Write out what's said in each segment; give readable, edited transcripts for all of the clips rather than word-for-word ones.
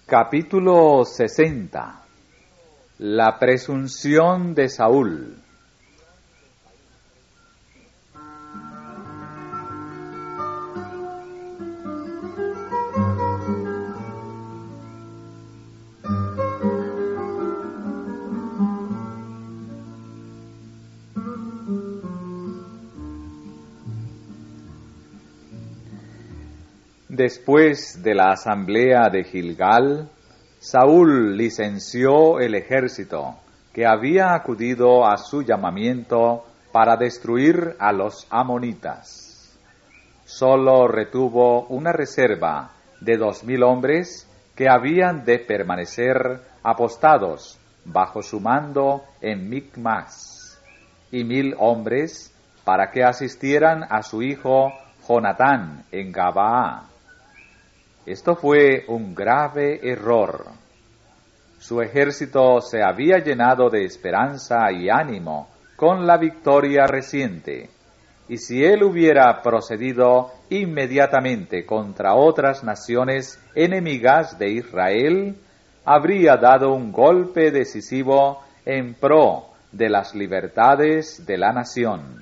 Capítulo 60. La presunción de Saúl. Después de la asamblea de Gilgal, Saúl licenció el ejército que había acudido a su llamamiento para destruir a los amonitas. Solo retuvo una reserva de 2,000 hombres que habían de permanecer apostados bajo su mando en Micmas, y 1,000 hombres para que asistieran a su hijo Jonatán en Gabaa. Esto fue un grave error. Su ejército se había llenado de esperanza y ánimo con la victoria reciente, y si él hubiera procedido inmediatamente contra otras naciones enemigas de Israel, habría dado un golpe decisivo en pro de las libertades de la nación.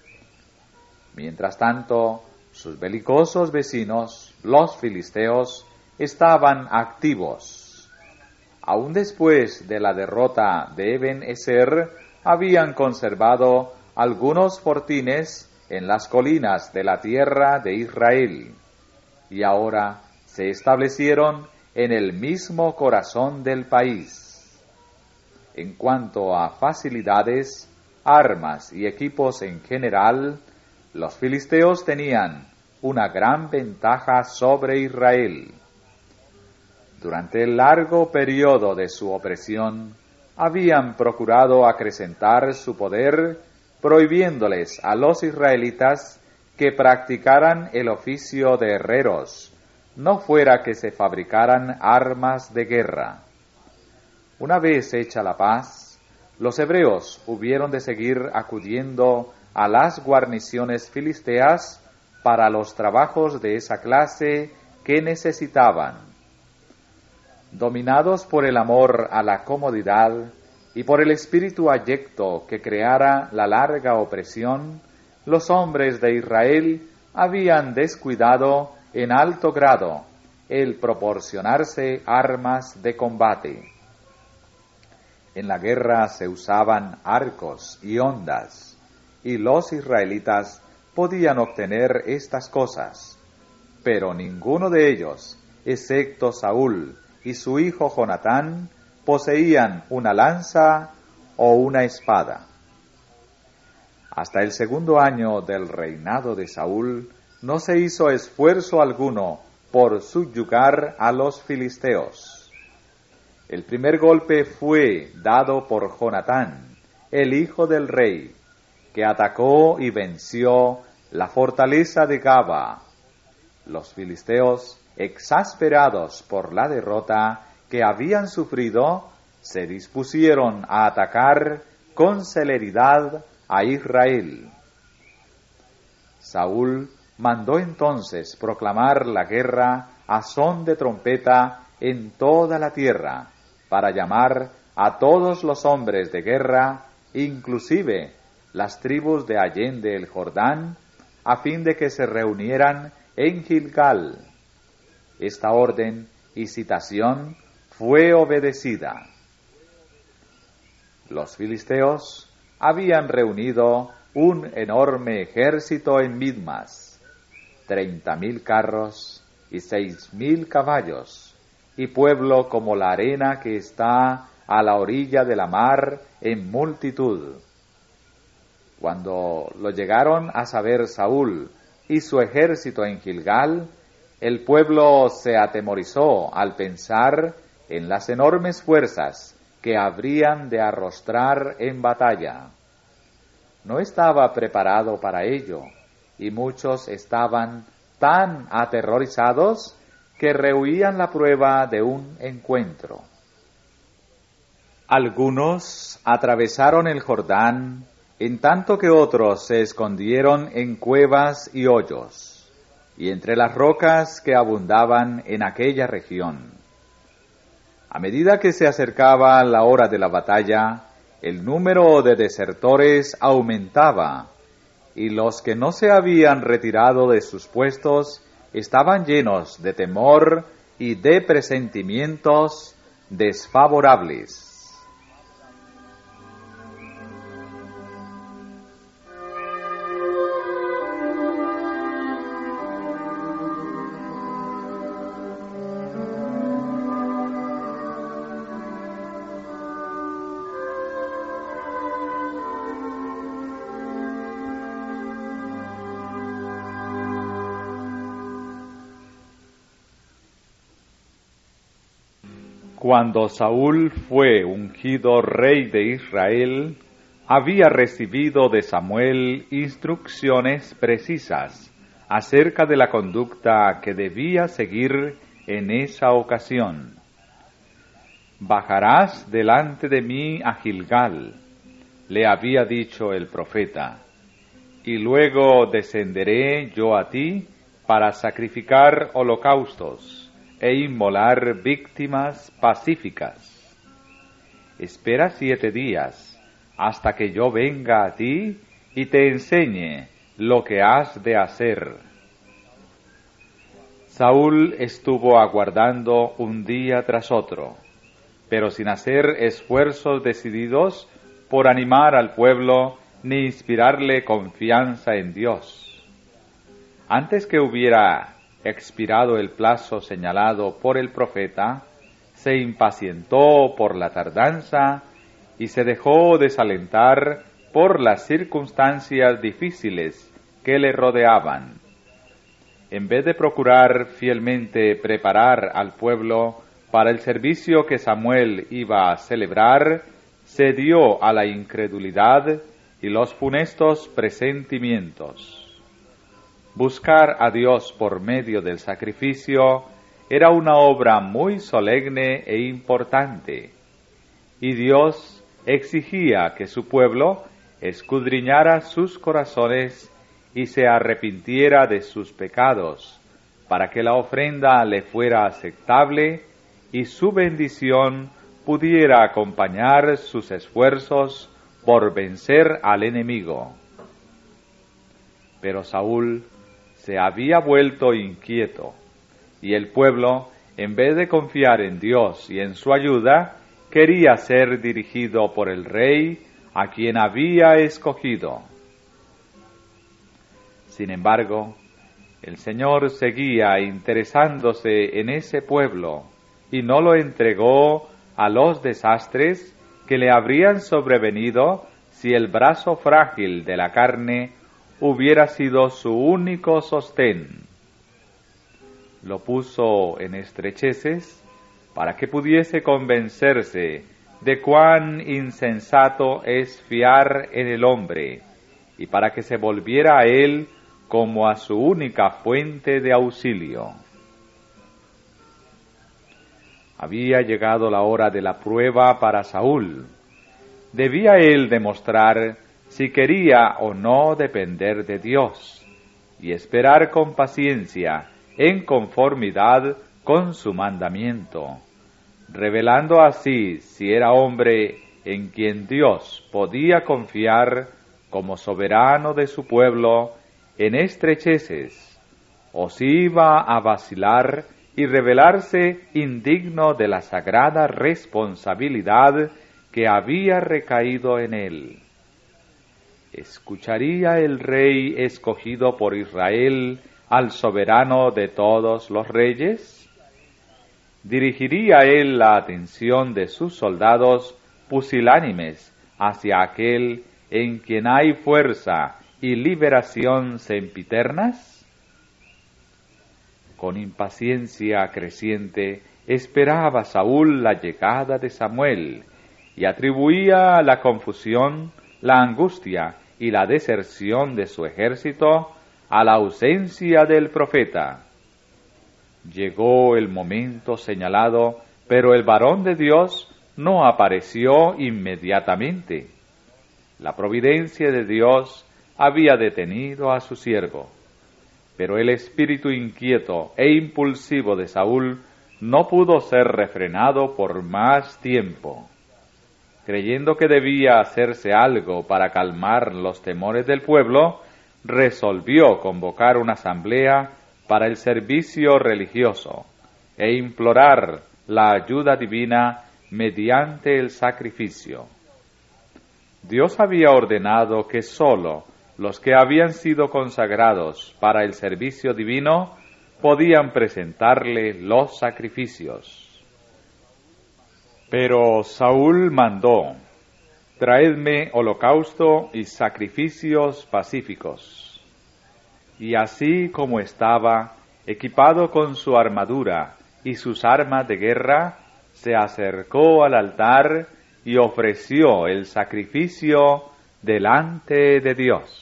Mientras tanto, sus belicosos vecinos, los filisteos, estaban activos. Aún después de la derrota de Eben-Ezer, habían conservado algunos fortines en las colinas de la tierra de Israel, y ahora se establecieron en el mismo corazón del país. En cuanto a facilidades, armas y equipos en general, los filisteos tenían una gran ventaja sobre Israel. Durante el largo periodo de su opresión, habían procurado acrecentar su poder, prohibiéndoles a los israelitas que practicaran el oficio de herreros, no fuera que se fabricaran armas de guerra. Una vez hecha la paz, los hebreos hubieron de seguir acudiendo a las guarniciones filisteas para los trabajos de esa clase que necesitaban. Dominados por el amor a la comodidad y por el espíritu abyecto que creara la larga opresión, los hombres de Israel habían descuidado en alto grado el proporcionarse armas de combate. En la guerra se usaban arcos y hondas, y los israelitas podían obtener estas cosas, pero ninguno de ellos, excepto Saúl y su hijo Jonatán, poseían una lanza o una espada. Hasta el 2º año del reinado de Saúl, no se hizo esfuerzo alguno por subyugar a los filisteos. El primer golpe fue dado por Jonatán, el hijo del rey, que atacó y venció la fortaleza de Gaba. Los filisteos, exasperados por la derrota que habían sufrido, se dispusieron a atacar con celeridad a Israel. Saúl mandó entonces proclamar la guerra a son de trompeta en toda la tierra, para llamar a todos los hombres de guerra, inclusive las tribus de allende el Jordán, a fin de que se reunieran en Gilgal. Esta orden y citación fue obedecida. Los filisteos habían reunido un enorme ejército en Midmas, 30,000 carros y 6,000 caballos, y pueblo como la arena que está a la orilla de la mar en multitud. Cuando lo llegaron a saber Saúl y su ejército en Gilgal, el pueblo se atemorizó al pensar en las enormes fuerzas que habrían de arrostrar en batalla. No estaba preparado para ello, y muchos estaban tan aterrorizados que rehuían la prueba de un encuentro. Algunos atravesaron el Jordán, en tanto que otros se escondieron en cuevas y hoyos, y entre las rocas que abundaban en aquella región. A medida que se acercaba la hora de la batalla, el número de desertores aumentaba, y los que no se habían retirado de sus puestos estaban llenos de temor y de presentimientos desfavorables. Cuando Saúl fue ungido rey de Israel, había recibido de Samuel instrucciones precisas acerca de la conducta que debía seguir en esa ocasión. Bajarás delante de mí a Gilgal, le había dicho el profeta, y luego descenderé yo a ti para sacrificar holocaustos e inmolar víctimas pacíficas. Espera 7 días hasta que yo venga a ti y te enseñe lo que has de hacer. Saúl estuvo aguardando un día tras otro, pero sin hacer esfuerzos decididos por animar al pueblo ni inspirarle confianza en Dios. Antes que hubiera expirado el plazo señalado por el profeta, se impacientó por la tardanza y se dejó desalentar por las circunstancias difíciles que le rodeaban. En vez de procurar fielmente preparar al pueblo para el servicio que Samuel iba a celebrar, cedió a la incredulidad y los funestos presentimientos. Buscar a Dios por medio del sacrificio era una obra muy solemne e importante, y Dios exigía que su pueblo escudriñara sus corazones y se arrepintiera de sus pecados, para que la ofrenda le fuera aceptable y su bendición pudiera acompañar sus esfuerzos por vencer al enemigo. Pero Saúl se había vuelto inquieto, y el pueblo, en vez de confiar en Dios y en su ayuda, quería ser dirigido por el rey a quien había escogido. Sin embargo, el Señor seguía interesándose en ese pueblo y no lo entregó a los desastres que le habrían sobrevenido si el brazo frágil de la carne hubiera sido su único sostén. Lo puso en estrecheces para que pudiese convencerse de cuán insensato es fiar en el hombre y para que se volviera a él como a su única fuente de auxilio. Había llegado la hora de la prueba para Saúl. Debía él demostrar si quería o no depender de Dios y esperar con paciencia en conformidad con su mandamiento, revelando así si era hombre en quien Dios podía confiar como soberano de su pueblo en estrecheces, o si iba a vacilar y revelarse indigno de la sagrada responsabilidad que había recaído en él. ¿Escucharía el rey escogido por Israel al soberano de todos los reyes? ¿Dirigiría él la atención de sus soldados pusilánimes hacia aquel en quien hay fuerza y liberación sempiternas? Con impaciencia creciente esperaba Saúl la llegada de Samuel y atribuía la confusión, la angustia y la deserción de su ejército a la ausencia del profeta. Llegó el momento señalado, pero el varón de Dios no apareció inmediatamente. La providencia de Dios había detenido a su siervo, pero el espíritu inquieto e impulsivo de Saúl no pudo ser refrenado por más tiempo. Creyendo que debía hacerse algo para calmar los temores del pueblo, resolvió convocar una asamblea para el servicio religioso e implorar la ayuda divina mediante el sacrificio. Dios había ordenado que sólo los que habían sido consagrados para el servicio divino podían presentarle los sacrificios. Pero Saúl mandó: traedme holocausto y sacrificios pacíficos. Y así como estaba, equipado con su armadura y sus armas de guerra, se acercó al altar y ofreció el sacrificio delante de Dios.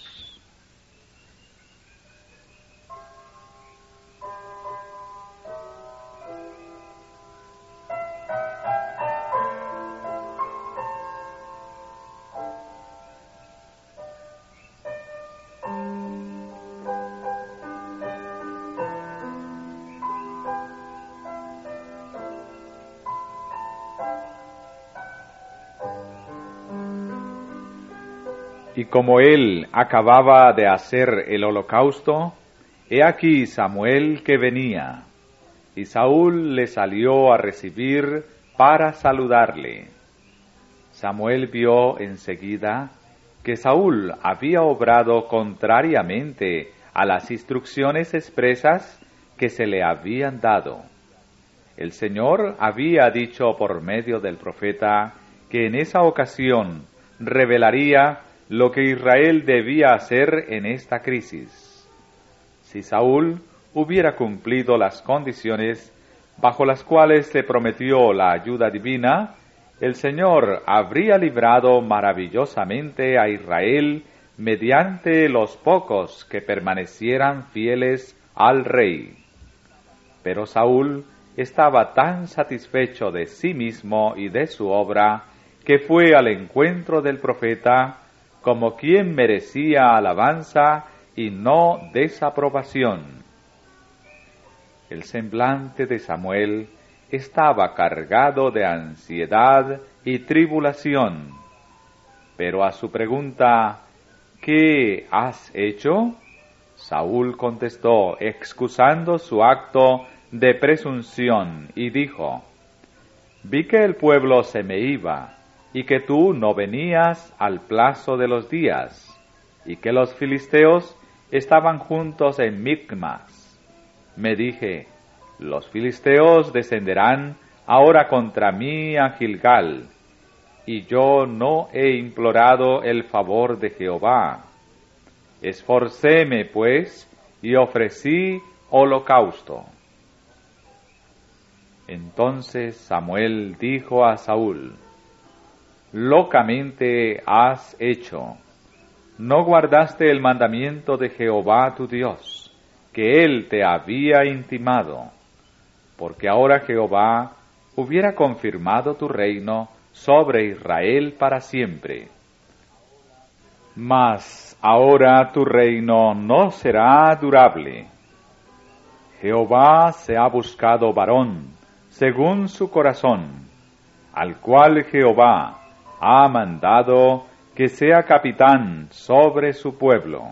Y como él acababa de hacer el holocausto, he aquí Samuel que venía, y Saúl le salió a recibir para saludarle. Samuel vio enseguida que Saúl había obrado contrariamente a las instrucciones expresas que se le habían dado. El Señor había dicho por medio del profeta que en esa ocasión revelaría lo que Israel debía hacer en esta crisis. Si Saúl hubiera cumplido las condiciones bajo las cuales se prometió la ayuda divina, el Señor habría librado maravillosamente a Israel mediante los pocos que permanecieran fieles al rey. Pero Saúl estaba tan satisfecho de sí mismo y de su obra que fue al encuentro del profeta como quien merecía alabanza y no desaprobación. El semblante de Samuel estaba cargado de ansiedad y tribulación, pero a su pregunta, ¿qué has hecho?, Saúl contestó, excusando su acto de presunción, y dijo: vi que el pueblo se me iba, y que tú no venías al plazo de los días, y que los filisteos estaban juntos en Micmas. Me dije: los filisteos descenderán ahora contra mí a Gilgal, y yo no he implorado el favor de Jehová. Esforcéme, pues, y ofrecí holocausto. Entonces Samuel dijo a Saúl: locamente has hecho. No guardaste el mandamiento de Jehová tu Dios, que él te había intimado, porque ahora Jehová hubiera confirmado tu reino sobre Israel para siempre. Mas ahora tu reino no será durable. Jehová se ha buscado varón según su corazón, al cual Jehová ha mandado que sea capitán sobre su pueblo.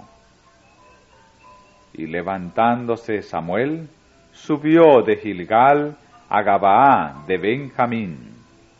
Y levantándose Samuel, subió de Gilgal a Gabaa de Benjamín.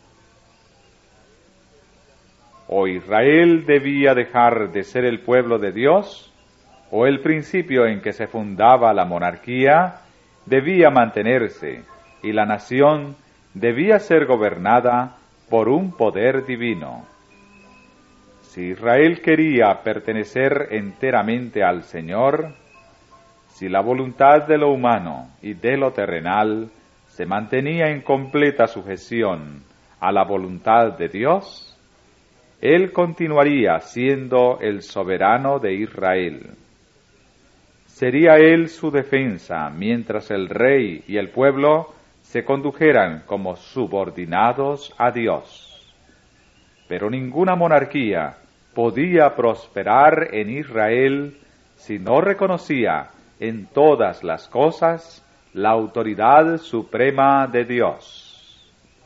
O Israel debía dejar de ser el pueblo de Dios, o el principio en que se fundaba la monarquía debía mantenerse, y la nación debía ser gobernada por un poder divino. Si Israel quería pertenecer enteramente al Señor, si la voluntad de lo humano y de lo terrenal se mantenía en completa sujeción a la voluntad de Dios, Él continuaría siendo el soberano de Israel. Sería Él su defensa mientras el rey y el pueblo se condujeran como subordinados a Dios. Pero ninguna monarquía podía prosperar en Israel si no reconocía en todas las cosas la autoridad suprema de Dios.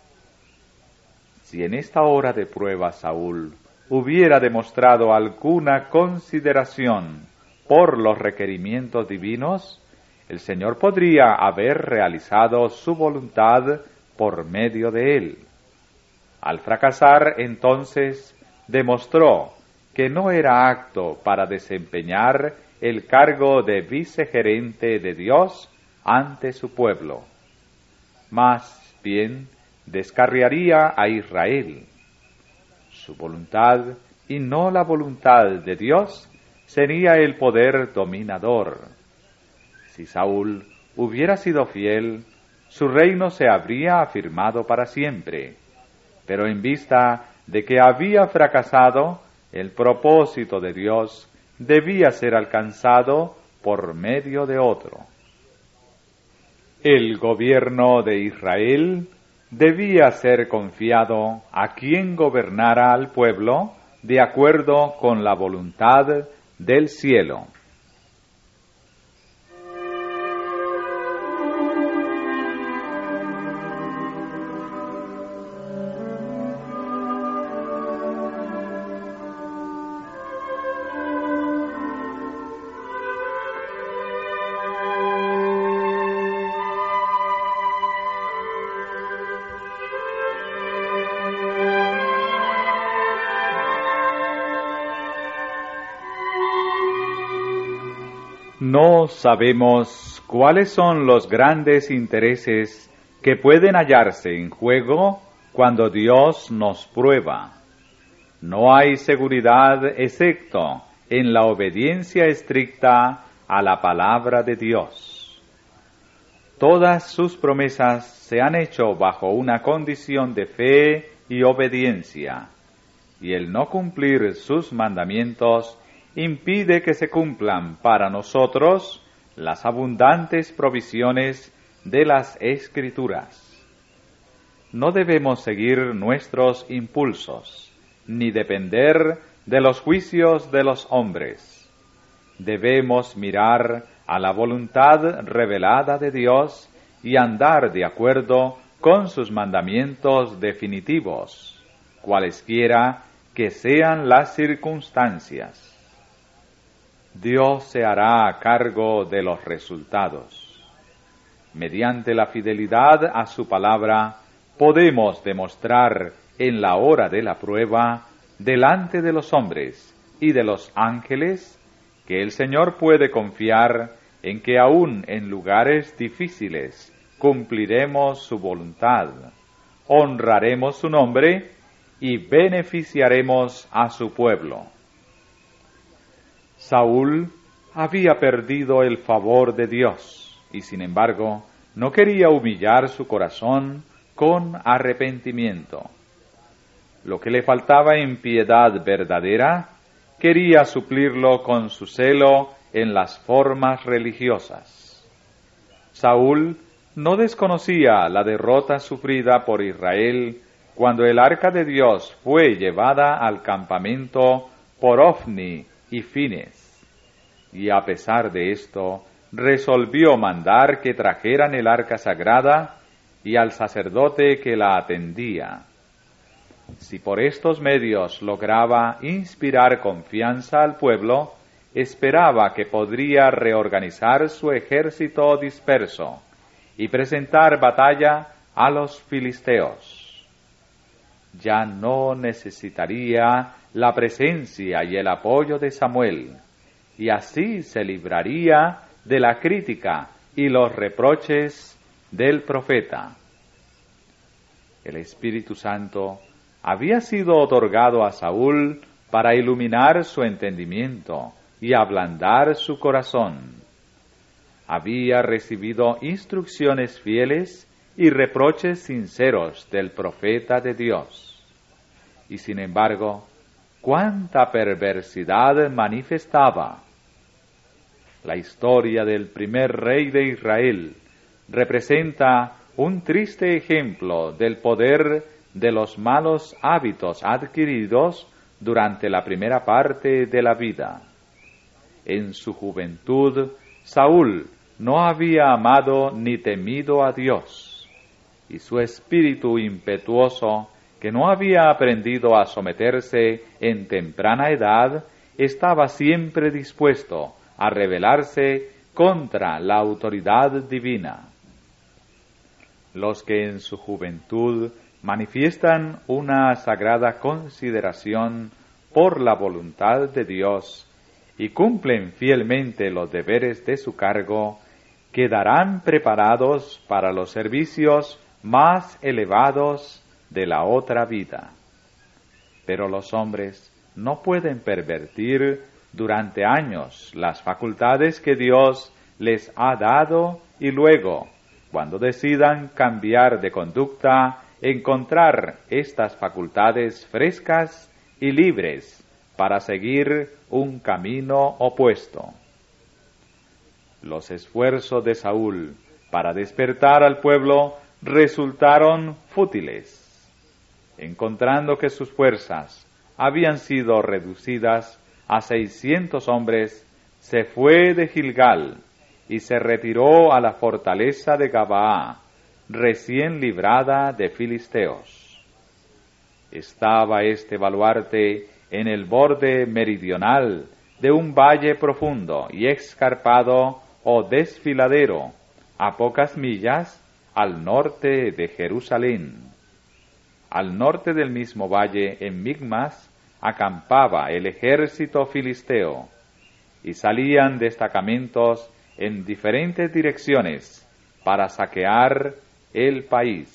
Si en esta hora de prueba Saúl hubiera demostrado alguna consideración por los requerimientos divinos, el Señor podría haber realizado su voluntad por medio de él. Al fracasar, entonces, demostró que no era apto para desempeñar el cargo de vicegerente de Dios ante su pueblo. Más bien, descarriaría a Israel. Su voluntad, y no la voluntad de Dios, sería el poder dominador. Si Saúl hubiera sido fiel, su reino se habría afirmado para siempre. Pero en vista de que había fracasado, el propósito de Dios debía ser alcanzado por medio de otro. El gobierno de Israel debía ser confiado a quien gobernara al pueblo de acuerdo con la voluntad del cielo. No sabemos cuáles son los grandes intereses que pueden hallarse en juego cuando Dios nos prueba. No hay seguridad excepto en la obediencia estricta a la palabra de Dios. Todas sus promesas se han hecho bajo una condición de fe y obediencia, y el no cumplir sus mandamientos impide que se cumplan para nosotros las abundantes provisiones de las Escrituras. No debemos seguir nuestros impulsos, ni depender de los juicios de los hombres. Debemos mirar a la voluntad revelada de Dios y andar de acuerdo con sus mandamientos definitivos, cualesquiera que sean las circunstancias. Dios se hará a cargo de los resultados. Mediante la fidelidad a su palabra, podemos demostrar en la hora de la prueba, delante de los hombres y de los ángeles, que el Señor puede confiar en que aún en lugares difíciles cumpliremos su voluntad, honraremos su nombre y beneficiaremos a su pueblo. Saúl había perdido el favor de Dios y, sin embargo, no quería humillar su corazón con arrepentimiento. Lo que le faltaba en piedad verdadera, quería suplirlo con su celo en las formas religiosas. Saúl no desconocía la derrota sufrida por Israel cuando el arca de Dios fue llevada al campamento por Ofni y Fines, y a pesar de esto, resolvió mandar que trajeran el arca sagrada y al sacerdote que la atendía. Si por estos medios lograba inspirar confianza al pueblo, esperaba que podría reorganizar su ejército disperso y presentar batalla a los filisteos. Ya no necesitaría la presencia y el apoyo de Samuel, y así se libraría de la crítica y los reproches del profeta. El Espíritu Santo había sido otorgado a Saúl para iluminar su entendimiento y ablandar su corazón. Había recibido instrucciones fieles y reproches sinceros del profeta de Dios. Y sin embargo, cuánta perversidad manifestaba. La historia del primer rey de Israel representa un triste ejemplo del poder de los malos hábitos adquiridos durante la primera parte de la vida. En su juventud, Saúl no había amado ni temido a Dios, y su espíritu impetuoso, que no había aprendido a someterse en temprana edad, estaba siempre dispuesto a rebelarse contra la autoridad divina. Los que en su juventud manifiestan una sagrada consideración por la voluntad de Dios y cumplen fielmente los deberes de su cargo, quedarán preparados para los servicios más elevados de la otra vida. Pero los hombres no pueden pervertir durante años las facultades que Dios les ha dado y luego, cuando decidan cambiar de conducta, encontrar estas facultades frescas y libres para seguir un camino opuesto. Los esfuerzos de Saúl para despertar al pueblo resultaron fútiles. Encontrando que sus fuerzas habían sido reducidas a 600 hombres, se fue de Gilgal y se retiró a la fortaleza de Gabaa, recién librada de filisteos. Estaba este baluarte en el borde meridional de un valle profundo y escarpado o desfiladero, a pocas millas al norte de Jerusalén. Al norte del mismo valle, en Migmas, acampaba el ejército filisteo, y salían destacamentos en diferentes direcciones para saquear el país.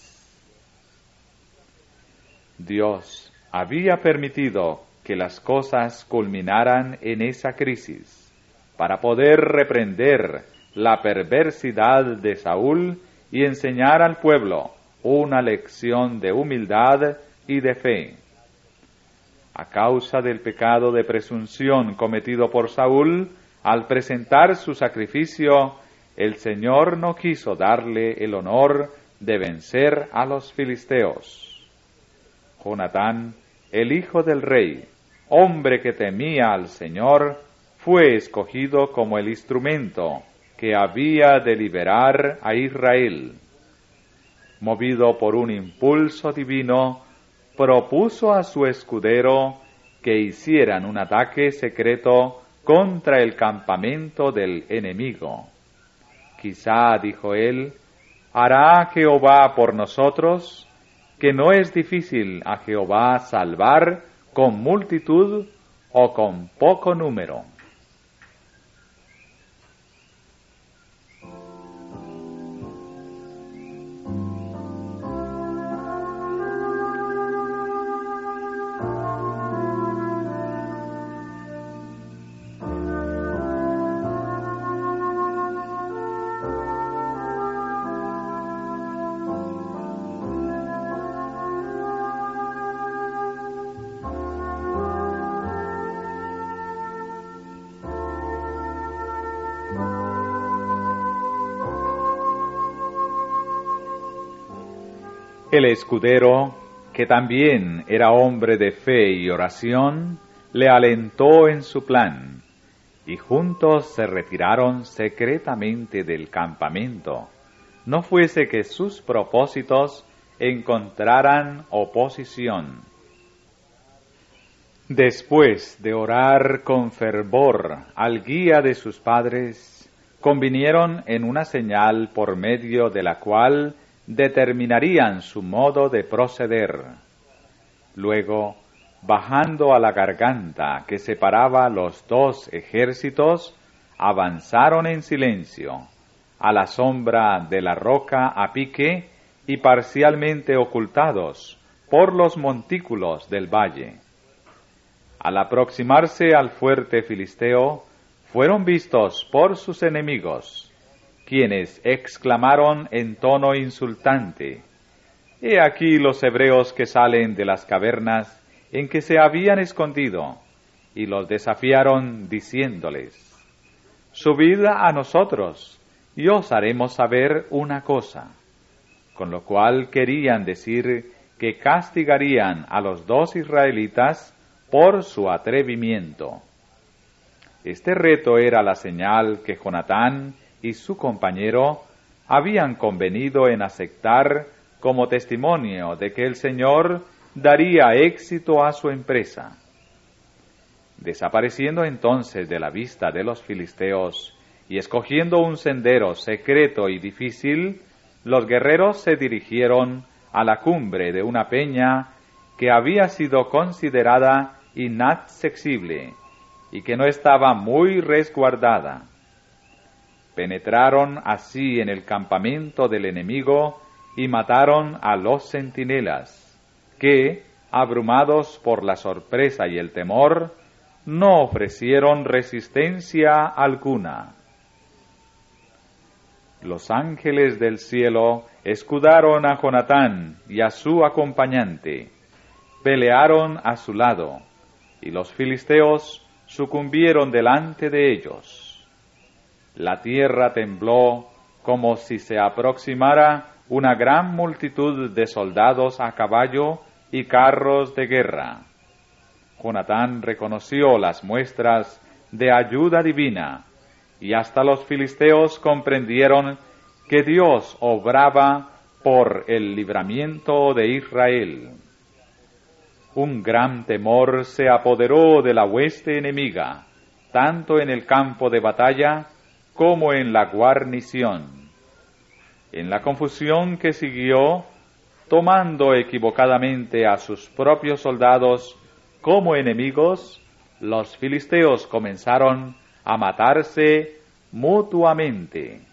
Dios había permitido que las cosas culminaran en esa crisis para poder reprender la perversidad de Saúl y enseñar al pueblo una lección de humildad y de fe. A causa del pecado de presunción cometido por Saúl, al presentar su sacrificio, el Señor no quiso darle el honor de vencer a los filisteos. Jonatán, el hijo del rey, hombre que temía al Señor, fue escogido como el instrumento que había de liberar a Israel. Movido por un impulso divino, propuso a su escudero que hicieran un ataque secreto contra el campamento del enemigo. Quizá, dijo él, hará Jehová por nosotros, que no es difícil a Jehová salvar con multitud o con poco número. El escudero, que también era hombre de fe y oración, le alentó en su plan, y juntos se retiraron secretamente del campamento, no fuese que sus propósitos encontraran oposición. Después de orar con fervor al guía de sus padres, convinieron en una señal por medio de la cual determinarían su modo de proceder. Luego, bajando a la garganta que separaba los dos ejércitos, avanzaron en silencio, a la sombra de la roca a pique y parcialmente ocultados por los montículos del valle. Al aproximarse al fuerte filisteo, fueron vistos por sus enemigos, quienes exclamaron en tono insultante: «He aquí los hebreos que salen de las cavernas en que se habían escondido», y los desafiaron diciéndoles: «Subid a nosotros, y os haremos saber una cosa», con lo cual querían decir que castigarían a los dos israelitas por su atrevimiento. Este reto era la señal que Jonatán y su compañero habían convenido en aceptar como testimonio de que el Señor daría éxito a su empresa. Desapareciendo entonces de la vista de los filisteos y escogiendo un sendero secreto y difícil, los guerreros se dirigieron a la cumbre de una peña que había sido considerada inaccesible y que no estaba muy resguardada. Penetraron así en el campamento del enemigo y mataron a los centinelas, que, abrumados por la sorpresa y el temor, no ofrecieron resistencia alguna. Los ángeles del cielo escudaron a Jonatán y a su acompañante, pelearon a su lado, y los filisteos sucumbieron delante de ellos. La tierra tembló como si se aproximara una gran multitud de soldados a caballo y carros de guerra. Jonatán reconoció las muestras de ayuda divina, y hasta los filisteos comprendieron que Dios obraba por el libramiento de Israel. Un gran temor se apoderó de la hueste enemiga, tanto en el campo de batalla como en la guarnición. En la confusión que siguió, tomando equivocadamente a sus propios soldados como enemigos, los filisteos comenzaron a matarse mutuamente.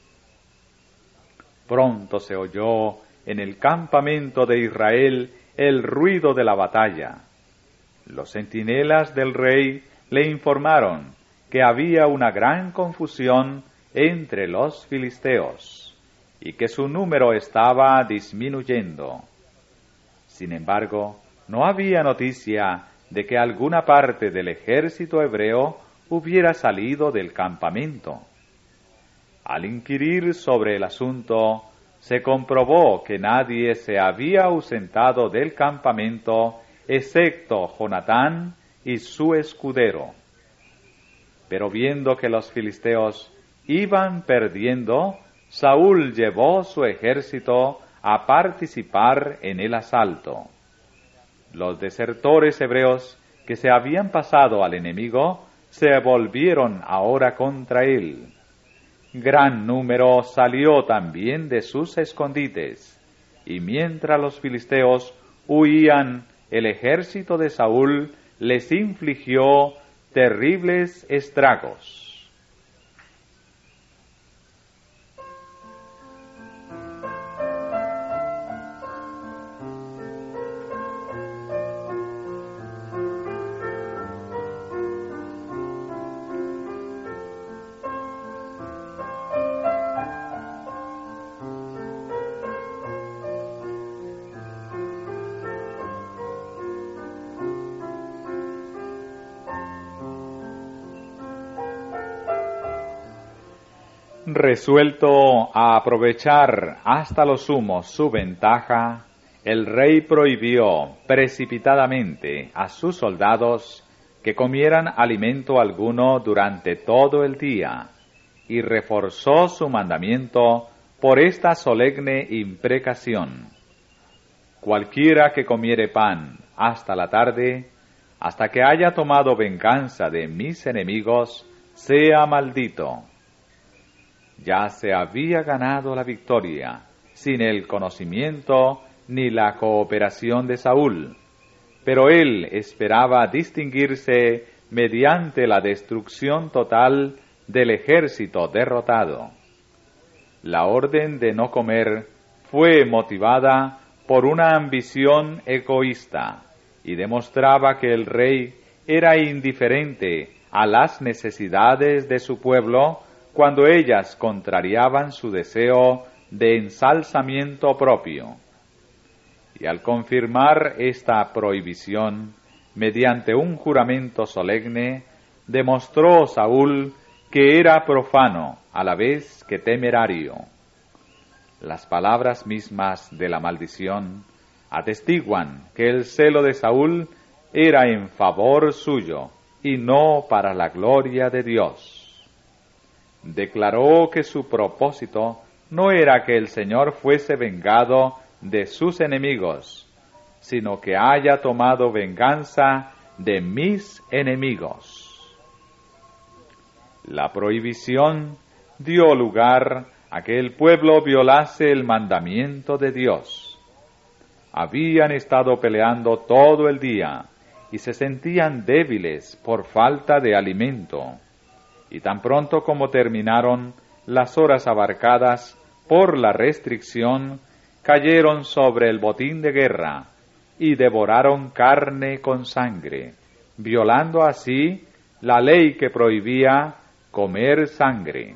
Pronto se oyó en el campamento de Israel el ruido de la batalla. Los centinelas del rey le informaron que había una gran confusión entre los filisteos y que su número estaba disminuyendo. Sin embargo, no había noticia de que alguna parte del ejército hebreo hubiera salido del campamento. Al inquirir sobre el asunto, se comprobó que nadie se había ausentado del campamento excepto Jonatán y su escudero. Pero viendo que los filisteos iban perdiendo, Saúl llevó su ejército a participar en el asalto. Los desertores hebreos que se habían pasado al enemigo se volvieron ahora contra él. Gran número salió también de sus escondites, y mientras los filisteos huían, el ejército de Saúl les infligió terribles estragos. Resuelto a aprovechar hasta lo sumo su ventaja, el rey prohibió precipitadamente a sus soldados que comieran alimento alguno durante todo el día, y reforzó su mandamiento por esta solemne imprecación: cualquiera que comiere pan hasta la tarde, hasta que haya tomado venganza de mis enemigos, sea maldito. Ya se había ganado la victoria, sin el conocimiento ni la cooperación de Saúl, pero él esperaba distinguirse mediante la destrucción total del ejército derrotado. La orden de no comer fue motivada por una ambición egoísta y demostraba que el rey era indiferente a las necesidades de su pueblo cuando ellas contrariaban su deseo de ensalzamiento propio. Y al confirmar esta prohibición, mediante un juramento solemne, demostró Saúl que era profano a la vez que temerario. Las palabras mismas de la maldición atestiguan que el celo de Saúl era en favor suyo y no para la gloria de Dios. declaró que su propósito no era que el Señor fuese vengado de sus enemigos, sino que haya tomado venganza de mis enemigos. La prohibición dio lugar a que el pueblo violase el mandamiento de Dios. Habían estado peleando todo el día y se sentían débiles por falta de alimento. Y tan pronto como terminaron las horas abarcadas por la restricción, cayeron sobre el botín de guerra y devoraron carne con sangre, violando así la ley que prohibía comer sangre.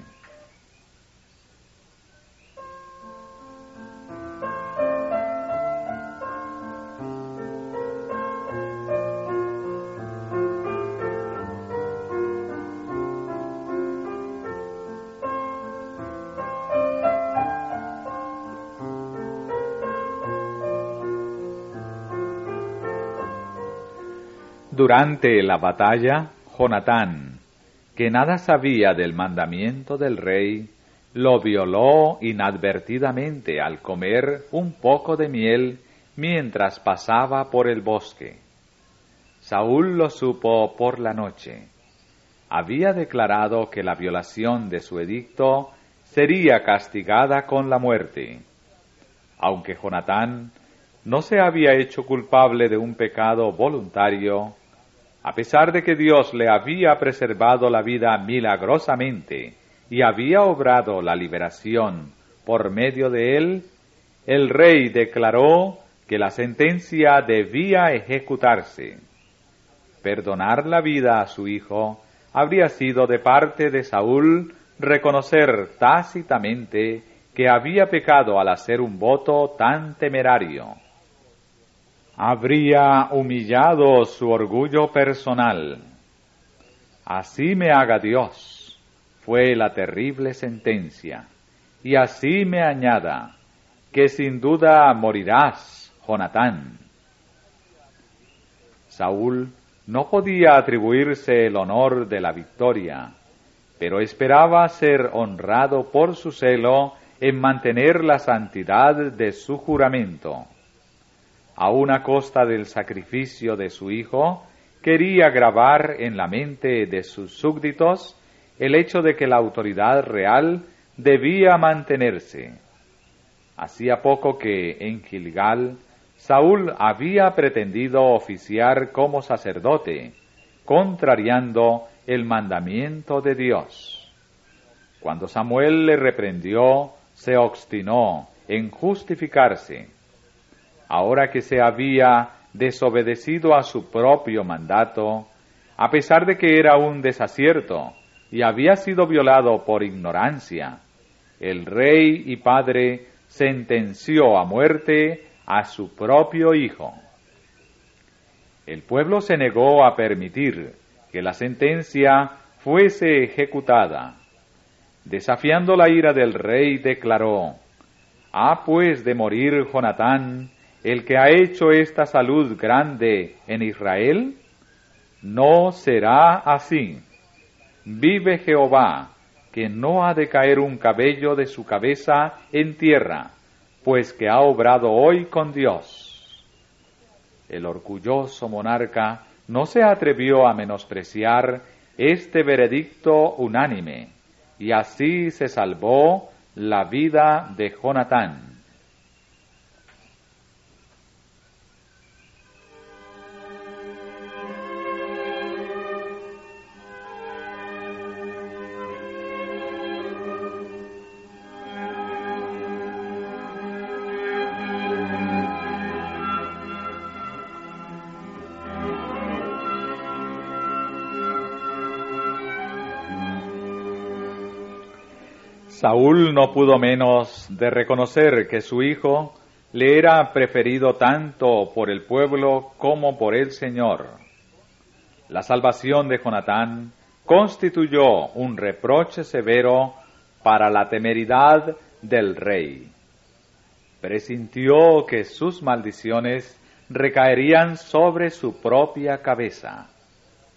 Durante la batalla, Jonatán, que nada sabía del mandamiento del rey, lo violó inadvertidamente al comer un poco de miel mientras pasaba por el bosque. Saúl lo supo por la noche. Había declarado que la violación de su edicto sería castigada con la muerte. Aunque Jonatán no se había hecho culpable de un pecado voluntario, a pesar de que Dios le había preservado la vida milagrosamente y había obrado la liberación por medio de él, el rey declaró que la sentencia debía ejecutarse. Perdonar la vida a su hijo habría sido de parte de Saúl reconocer tácitamente que había pecado al hacer un voto tan temerario. Habría humillado su orgullo personal. Así me haga Dios, fue la terrible sentencia, y así me añada, que sin duda morirás, Jonatán. Saúl no podía atribuirse el honor de la victoria, pero esperaba ser honrado por su celo en mantener la santidad de su juramento. Aun a costa del sacrificio de su hijo, quería grabar en la mente de sus súbditos el hecho de que la autoridad real debía mantenerse. Hacía poco que en Gilgal Saúl había pretendido oficiar como sacerdote, contrariando el mandamiento de Dios. Cuando Samuel le reprendió, se obstinó en justificarse. Ahora que se había desobedecido a su propio mandato, a pesar de que era un desacierto y había sido violado por ignorancia, el rey y padre sentenció a muerte a su propio hijo. El pueblo se negó a permitir que la sentencia fuese ejecutada. Desafiando la ira del rey, declaró: «¿Ha pues de morir Jonatán, el que ha hecho esta salud grande en Israel? No será así. Vive Jehová, que no ha de caer un cabello de su cabeza en tierra, pues que ha obrado hoy con Dios». El orgulloso monarca no se atrevió a menospreciar este veredicto unánime, y así se salvó la vida de Jonatán. Saúl no pudo menos de reconocer que su hijo le era preferido tanto por el pueblo como por el Señor. La salvación de Jonatán constituyó un reproche severo para la temeridad del rey. Presintió que sus maldiciones recaerían sobre su propia cabeza.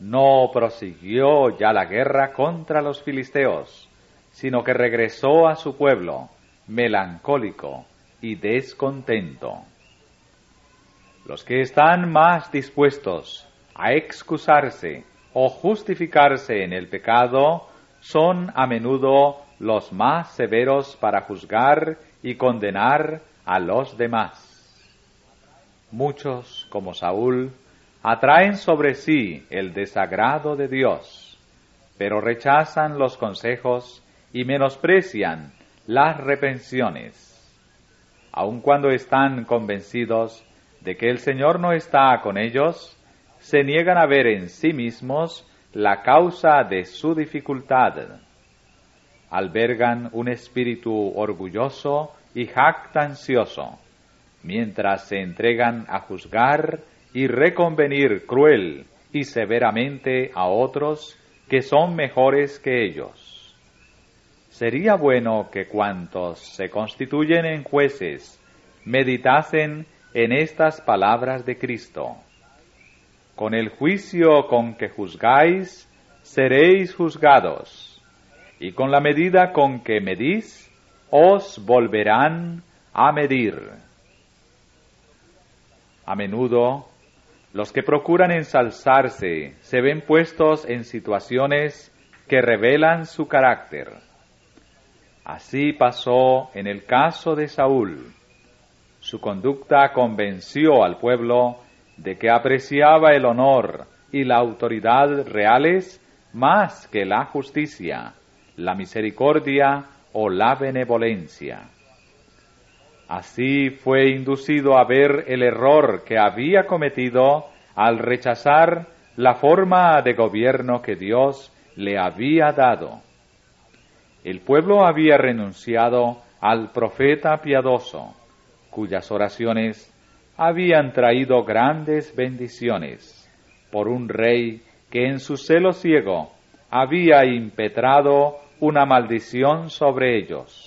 no prosiguió ya la guerra contra los filisteos, sino que regresó a su pueblo, melancólico y descontento. Los que están más dispuestos a excusarse o justificarse en el pecado son a menudo los más severos para juzgar y condenar a los demás. Muchos, como Saúl, atraen sobre sí el desagrado de Dios, pero rechazan los consejos y menosprecian las reprensiones. Aun cuando están convencidos de que el Señor no está con ellos, se niegan a ver en sí mismos la causa de su dificultad. Albergan un espíritu orgulloso y jactancioso, mientras se entregan a juzgar y reconvenir cruel y severamente a otros que son mejores que ellos. Sería bueno que cuantos se constituyen en jueces meditasen en estas palabras de Cristo. Con el juicio con que juzgáis, seréis juzgados, y con la medida con que medís, os volverán a medir. A menudo, los que procuran ensalzarse se ven puestos en situaciones que revelan su carácter. Así pasó en el caso de Saúl. Su conducta convenció al pueblo de que apreciaba el honor y la autoridad reales más que la justicia, la misericordia o la benevolencia. Así fue inducido a ver el error que había cometido al rechazar la forma de gobierno que Dios le había dado. El pueblo había renunciado al profeta piadoso, cuyas oraciones habían traído grandes bendiciones, por un rey que en su celo ciego había impetrado una maldición sobre ellos.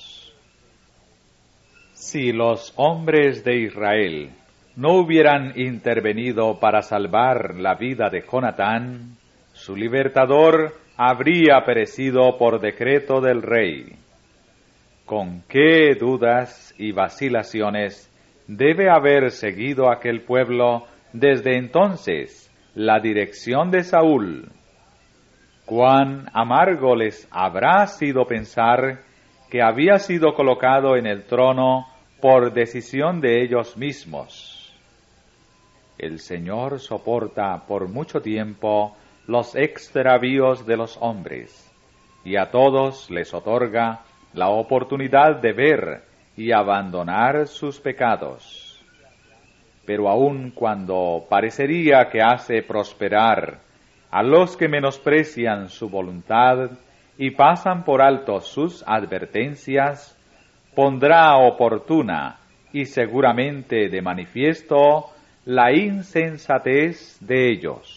Si los hombres de Israel no hubieran intervenido para salvar la vida de Jonatán, su libertador habría perecido por decreto del rey. ¿Con qué dudas y vacilaciones debe haber seguido aquel pueblo desde entonces la dirección de Saúl? Cuán amargo les habrá sido pensar que había sido colocado en el trono por decisión de ellos mismos. El Señor soporta por mucho tiempo los extravíos de los hombres, y a todos les otorga la oportunidad de ver y abandonar sus pecados. Pero aun cuando parecería que hace prosperar a los que menosprecian su voluntad y pasan por alto sus advertencias, pondrá oportuna y seguramente de manifiesto la insensatez de ellos.